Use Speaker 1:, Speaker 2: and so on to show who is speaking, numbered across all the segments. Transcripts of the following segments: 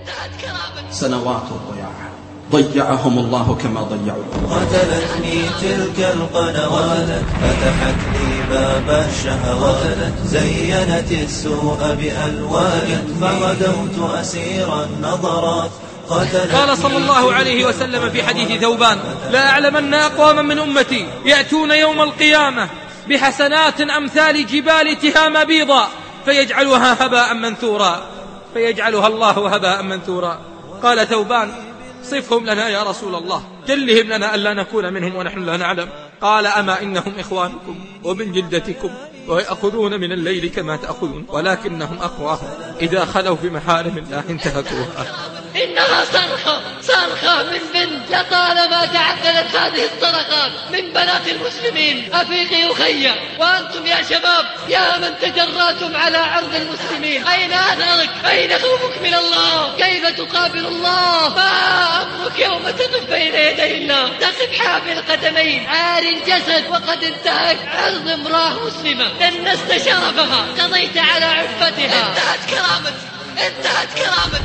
Speaker 1: سنوات الضياع ضيعهم الله كما ضيعوا.
Speaker 2: قتلتني تلك القنوات، فتحت لي باب الشهوات، زينت السوء بألوان، فغدوت أسير النظرات.
Speaker 3: قال صلى الله عليه وسلم في حديث ثوبان: لا أعلمن أقواما من أمتي يأتون يوم القيامة بحسنات أمثال جبال تهام بيضا فيجعلها هباء منثورا، فيجعلها الله هباء منثورا. قال ثوبان: صفهم لنا يا رسول الله، جلهم لنا ألا نكون منهم ونحن لا نعلم. قال: أما إنهم إخوانكم ومن جلدتكم ويأخذون من الليل كما تأخذون، ولكنهم أقواهم إذا خلوا بمحارم الله انتهكوها.
Speaker 4: إنها صرخة من بنت، لطالما تعقلت هذه الصرخات من بنات المسلمين. أفيقي أخي وأنتم يا شباب، يا من تجرأتم على عرض المسلمين، أين أثرك؟ أين خوفك من الله؟ كيف تقابل الله؟ ما أمرك يوم تقف بين يدي الله، تقف حافي القدمين عار الجسد وقد انتهك عرض امرأة مسلمة، دنست شرفها، قضيت على عفتها، انتهت كرامتي.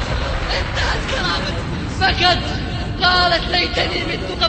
Speaker 4: فكت قالت: ليتني مت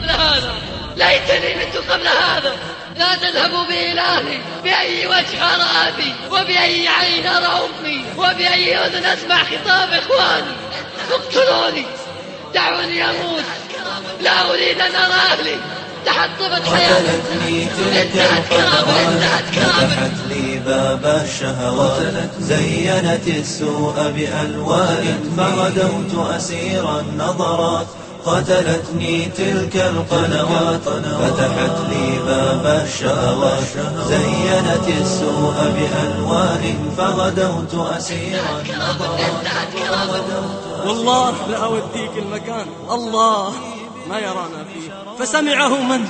Speaker 4: قبل هذا. لا تذهبوا بي إلهي، بأي وجه أرى أبي، وبأي عين أرى أمي، وبأي أذن أسمع خطاب إخواني. اقتلوني، دعوني أموت، لا أريد أن أرى أهلي. تحطمت حياتي، انتهت كرامتي.
Speaker 2: فتحت لي باب الشهوات، زينت السوء بألوان، فغدوت أسير النظرات. قتلتني تلك القنوات، فتحت لي باب الشهوات، زينت السوء بألوان، فغدوت أسير النظرات.
Speaker 5: والله لا أوديك المكان الله ما يرانا فيه. فسمعه من؟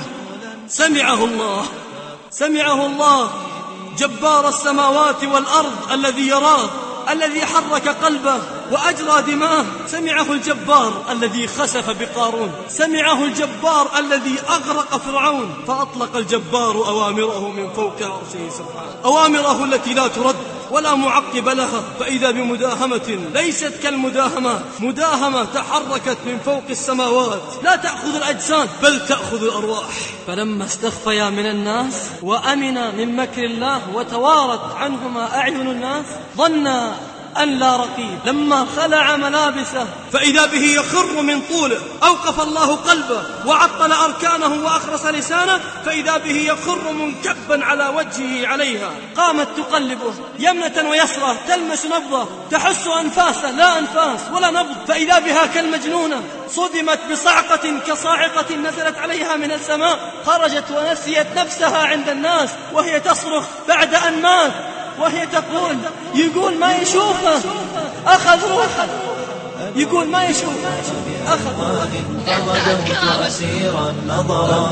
Speaker 5: سمعه الله جبار السماوات والأرض، الذي يراه، الذي حرك قلبه وأجرى دماءه. سمعه الجبار الذي خسف بقارون، سمعه الجبار الذي أغرق فرعون. فأطلق الجبار أوامره من فوق عرشه سبحانه، أوامره التي لا ترد ولا معقب لها. فإذا بمداهمة ليست كالمداهمة، مداهمة تحركت من فوق السماوات، لا تأخذ الأجساد بل تأخذ الأرواح. فلما استخفيا من الناس وأمنا من مكر الله وتوارت عنهما أعين الناس ظنا أن لا رقيب، لما خلع ملابسه فإذا به يخر من طوله، أوقف الله قلبه وعطل أركانه وأخرس لسانه، فإذا به يخر منكبا على وجهه عليها. قامت تقلبه يمنة ويسرى، تلمس نبضه، تحس أنفاسه لا أنفاس ولا نبض، فإذا بها كالمجنونة، صدمت بصعقة كصاعقة نزلت عليها من السماء، خرجت ونسيت نفسها عند الناس وهي تصرخ بعد أن مات، وهي تقول: يقول ما يشوفه أخذ روحه، يقول ما يشوفه أخذ روحه.
Speaker 2: فغدوت أسير النظرات،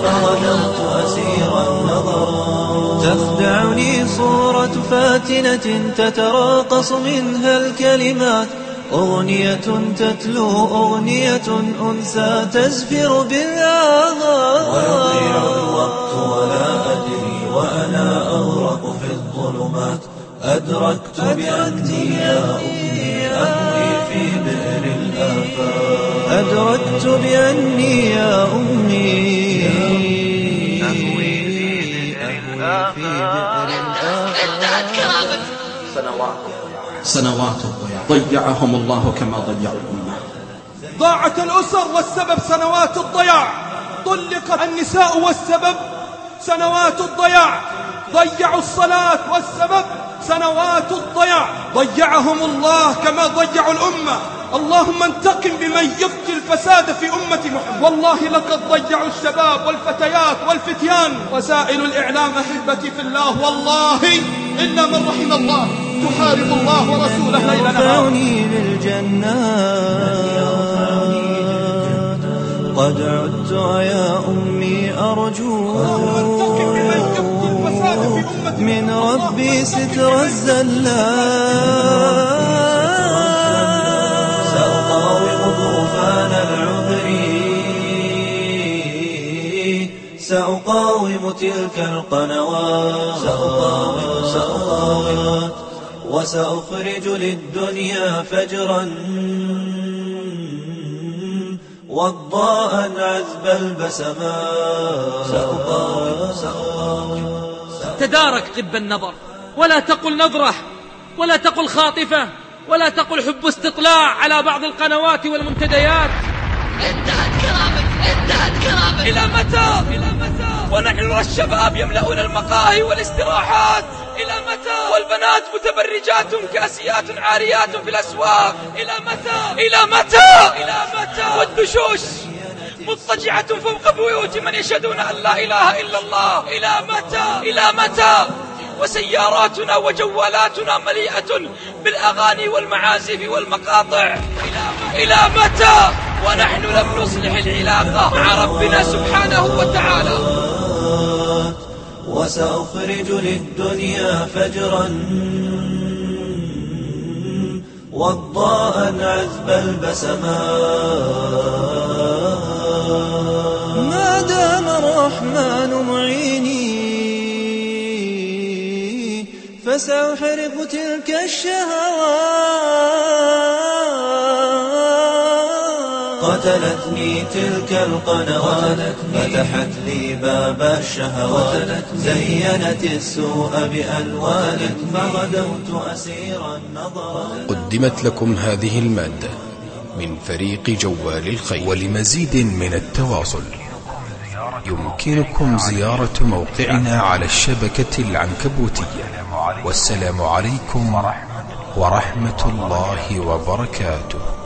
Speaker 2: تخدعني صورة فاتنة تتراقص منها الكلمات، أغنية تتلو أغنية أنثى تزفر بالآهات. ويضيع الوقت ولا أدري وأنا أغرق في الظلمات، أدركت بأني يا أمي أهوي في بئر الآفات، أدركت بأني يا أمي أهوي في بئر الآفات.
Speaker 1: سنوات الضياع ضيعهم الله كما ضيعوا الأمة.
Speaker 6: ضاعت الأسر والسبب سنوات الضياع، طلقت النساء والسبب سنوات الضياع، ضيعوا الصلاة والسبب سنوات الضياع، ضيعهم الله كما ضيعوا الأمة. اللهم انتقم بمن يفتي الفساد في أمة محمد. والله لقد ضيعوا الشباب والفتيات والفتيان. وسائل الإعلام أحبتي في الله، والله إن من رحم الله تحارب الله ورسوله ليل نهار.
Speaker 2: قد عدت يا أمي أرجو من ربي ستر الزلات، سأقاوم طوفان العذر، سأقاوم تلك القنوات، سأقاوم وسأخرج للدنيا فجرا وضاء عذب البسمات.
Speaker 3: تدارك طب النظر، ولا تقل نظرة، ولا تقل خاطفة، ولا تقل حب استطلاع على بعض القنوات والمنتديات.
Speaker 4: انتهت كرامة.
Speaker 3: إلى متى؟ ونحن الشباب يملؤون المقاهي والاستراحات. إلى متى؟ والبنات متبرجات كاسيات عاريات في الأسواق. إلى متى؟ والدشوش مضطجعة فوق بيوت من يشهدون أن لا إله إلا الله. إلى متى؟ وسياراتنا وجوالاتنا مليئة بالأغاني والمعازف والمقاطع. إلى متى؟ ونحن لم نصلح العلاقة مع ربنا سبحانه وتعالى.
Speaker 2: وسأخرج للدنيا فجرا وضاء عذب البسمات. ما دام الرحمن معيني فسأحرق تلك الشهوات. قتلتني تلك القنوات، فتحت لي باب الشهوات، زينت السوء بألوان، فغدوت أسير النظرات.
Speaker 7: قدمت لكم هذه المادة من فريق جوال الخير. ولمزيد من التواصل يمكنكم زيارة موقعنا على الشبكة العنكبوتية. والسلام عليكم ورحمة الله وبركاته.